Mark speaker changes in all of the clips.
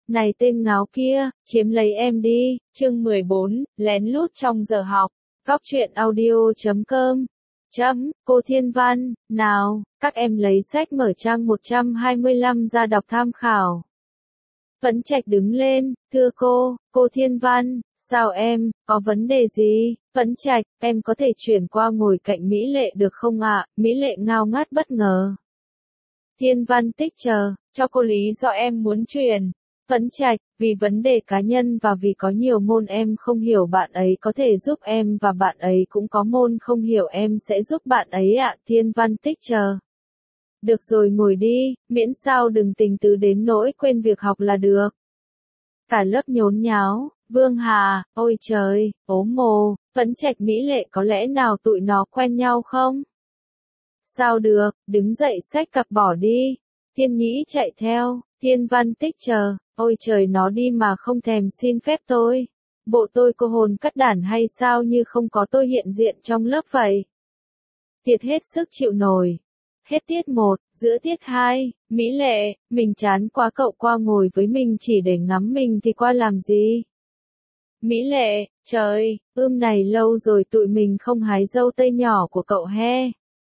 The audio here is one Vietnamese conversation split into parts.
Speaker 1: Này tên ngáo kia, chiếm lấy em đi, chương 14, lén lút trong giờ học. Góc truyện audio.com. Cô Thiên Văn, nào, các em lấy sách mở trang 125 ra đọc tham khảo. Vẫn Trạch đứng lên, thưa cô Thiên Văn, sao em, có vấn đề gì? Vẫn Trạch, em có thể chuyển qua ngồi cạnh Mỹ Lệ được không ạ? Mỹ Lệ ngao ngát bất ngờ. Thiên Văn tích chờ, cho cô lý do em muốn chuyển. Vẫn Trạch, vì vấn đề cá nhân và vì có nhiều môn em không hiểu bạn ấy có thể giúp em và bạn ấy cũng có môn không hiểu em sẽ giúp bạn ấy ạ. Thiên Văn tích chờ. Được rồi ngồi đi, miễn sao đừng tình tứ đến nỗi quên việc học là được. Cả lớp nhốn nháo, Vương Hà, ôi trời, ố mồ, Vẫn Trạch Mỹ Lệ có lẽ nào tụi nó quen nhau không? Sao được, đứng dậy xách cặp bỏ đi. Thiên Nhĩ chạy theo, Thiên Văn tích chờ, ôi trời nó đi mà không thèm xin phép tôi. Bộ tôi cô hồn cắt đản hay sao như không có tôi hiện diện trong lớp vậy? Thiệt hết sức chịu nổi. Hết tiết 1, giữa tiết 2, Mỹ Lệ, mình chán quá cậu qua ngồi với mình chỉ để ngắm mình thì qua làm gì? Mỹ Lệ, trời, này lâu rồi tụi mình không hái dâu tây nhỏ của cậu he.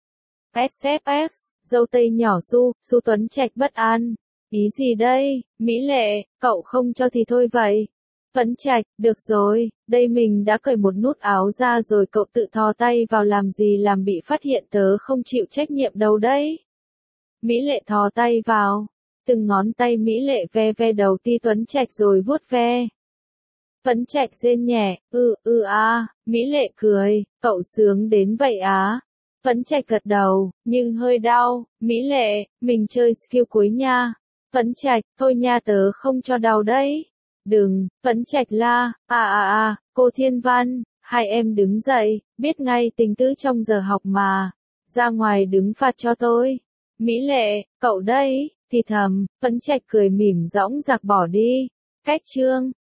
Speaker 1: SFX, dâu tây nhỏ Su Tuấn Trạch bất an. Ý gì đây, Mỹ Lệ, cậu không cho thì thôi vậy. Vẫn Trạch, được rồi, đây mình đã cởi một nút áo ra rồi cậu tự thò tay vào làm gì làm bị phát hiện tớ không chịu trách nhiệm đâu đấy. Mỹ Lệ thò tay vào, từng ngón tay Mỹ Lệ ve ve đầu Ti Tuấn Trạch rồi vuốt ve. Vẫn Trạch rên nhẹ, Mỹ Lệ cười, cậu sướng đến vậy á. Vẫn Trạch gật đầu, nhưng hơi đau. Mỹ Lệ, mình chơi skill cuối nha. Vẫn Trạch, thôi nha tớ không cho đau đấy. Đừng, Vẫn Trạch la, cô Thiên Văn, hai em đứng dậy, biết ngay tình tứ trong giờ học mà. Ra ngoài đứng phạt cho tôi. Mỹ Lệ, cậu đây, thì thầm, Vẫn Trạch cười mỉm dõng dạc bỏ đi. Cách chương.